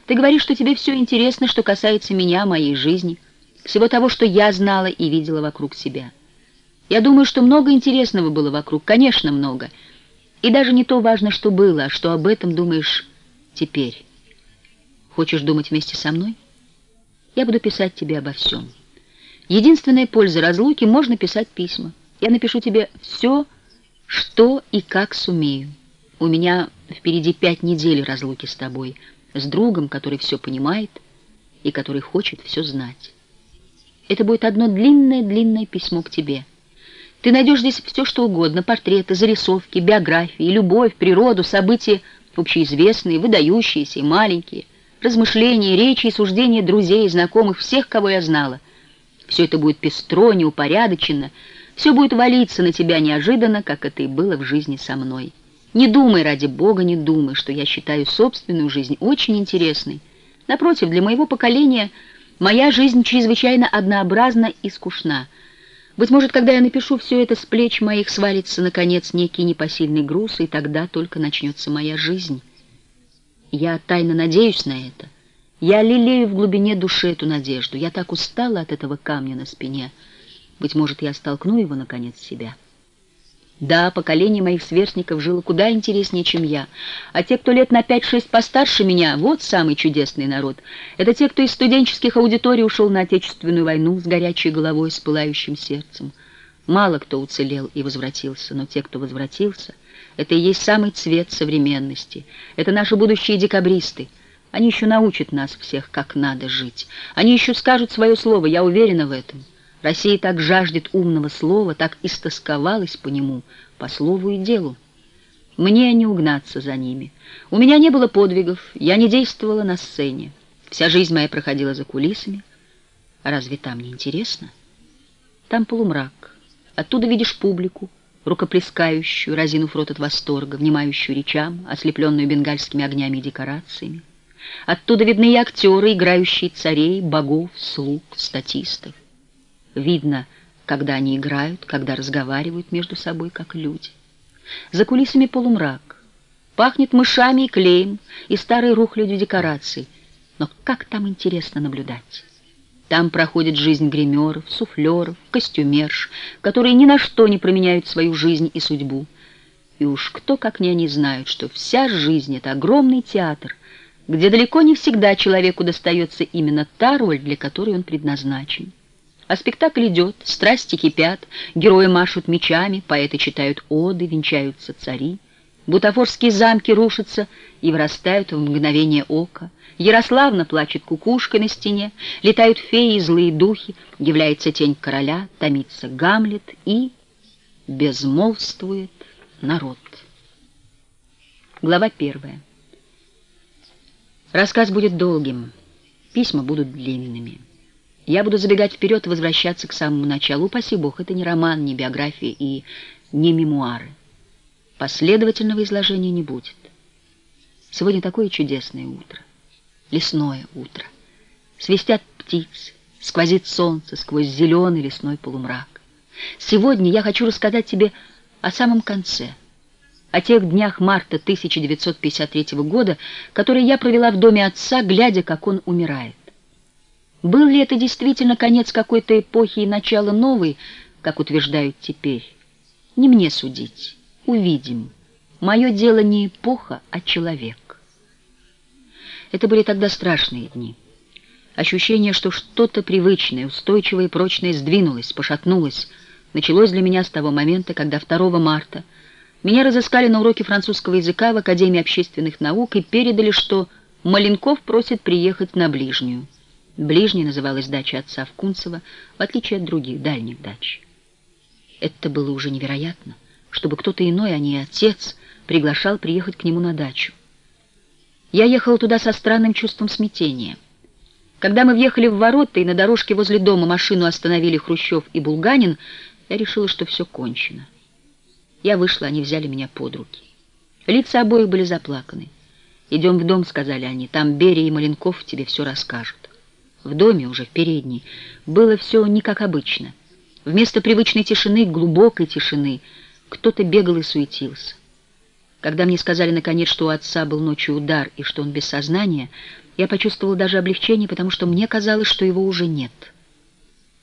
Ты говоришь, что тебе все интересно, что касается меня, моей жизни, всего того, что я знала и видела вокруг себя. Я думаю, что много интересного было вокруг, конечно, много. И даже не то важно, что было, а что об этом думаешь теперь. Хочешь думать вместе со мной? Я буду писать тебе обо всем. Единственная польза разлуки — можно писать письма. Я напишу тебе все, что и как сумею. У меня впереди 5 недель разлуки с тобой, с другом, который все понимает и который хочет все знать. Это будет одно длинное-длинное письмо к тебе. Ты найдешь здесь все, что угодно: портреты, зарисовки, биографии, любовь, природу, события общеизвестные, выдающиеся и маленькие, размышления, речи и суждения друзей, знакомых, всех, кого я знала. Все это будет пестро, неупорядоченно, все будет валиться на тебя неожиданно, как это и было в жизни со мной. Не думай, ради Бога, не думай, что я считаю собственную жизнь очень интересной. Напротив, для моего поколения моя жизнь чрезвычайно однообразна и скучна. Быть может, когда я напишу все это, с плеч моих свалится, наконец, некий непосильный груз, и тогда только начнется моя жизнь. Я тайно надеюсь на это. Я лелею в глубине души эту надежду. Я так устала от этого камня на спине. Быть может, я столкну его, наконец, с себя. Да, поколение моих сверстников жило куда интереснее, чем я. А те, кто лет на 5-6 постарше меня, вот самый чудесный народ. Это те, кто из студенческих аудиторий ушел на Отечественную войну с горячей головой, с пылающим сердцем. Мало кто уцелел и возвратился, но те, кто возвратился, это и есть самый цвет современности. Это наши будущие декабристы. Они еще научат нас всех, как надо жить. Они еще скажут свое слово, я уверена в этом. Россия так жаждет умного слова, так истосковалась по нему, по слову и делу. Мне не угнаться за ними. У меня не было подвигов, я не действовала на сцене. Вся жизнь моя проходила за кулисами. А разве там не интересно? Там полумрак. Оттуда видишь публику, рукоплескающую, разинув рот от восторга, внимающую речам, ослепленную бенгальскими огнями и декорациями. Оттуда видны и актеры, играющие царей, богов, слуг, статистов. Видно, когда они играют, когда разговаривают между собой, как люди. За кулисами полумрак. Пахнет мышами и клеем, и старой рухлядью декораций. Но как там интересно наблюдать. Там проходит жизнь гримеров, суфлеров, костюмерш, которые ни на что не променяют свою жизнь и судьбу. И уж кто, как не они, знают, что вся жизнь — это огромный театр, где далеко не всегда человеку достается именно та роль, для которой он предназначен. А спектакль идет, страсти кипят, герои машут мечами, поэты читают оды, венчаются цари, бутафорские замки рушатся и вырастают в мгновение ока, Ярославна плачет кукушкой на стене, летают феи и злые духи, является тень короля, томится Гамлет и безмолвствует народ. Глава 1. Рассказ будет долгим, письма будут длинными. Я буду забегать вперед и возвращаться к самому началу. Упаси Бог, это не роман, не биография и не мемуары. Последовательного изложения не будет. Сегодня такое чудесное утро, лесное утро. Свистят птицы, сквозит солнце сквозь зеленый лесной полумрак. Сегодня я хочу рассказать тебе о самом конце, о тех днях марта 1953 года, которые я провела в доме отца, глядя, как он умирает. Был ли это действительно конец какой-то эпохи и начало новой, как утверждают теперь? Не мне судить. Увидим. Мое дело не эпоха, а человек. Это были тогда страшные дни. Ощущение, что что-то привычное, устойчивое и прочное сдвинулось, пошатнулось, началось для меня с того момента, когда 2 марта меня разыскали на уроке французского языка в Академии общественных наук и передали, что Маленков просит приехать на Ближнюю. Ближней называлась дача отца в Кунцево, в отличие от других дальних дач. Это было уже невероятно, чтобы кто-то иной, а не отец, приглашал приехать к нему на дачу. Я ехала туда со странным чувством смятения. Когда мы въехали в ворота и на дорожке возле дома машину остановили Хрущев и Булганин, я решила, что все кончено. Я вышла, они взяли меня под руки. Лица обоих были заплаканы. «Идем в дом», — сказали они, — «там Берия и Маленков тебе все расскажут». В доме, уже в передней, было все не как обычно. Вместо привычной тишины, глубокой тишины, кто-то бегал и суетился. Когда мне сказали, наконец, что у отца был ночью удар и что он без сознания, Я почувствовала даже облегчение, потому что мне казалось, что его уже нет.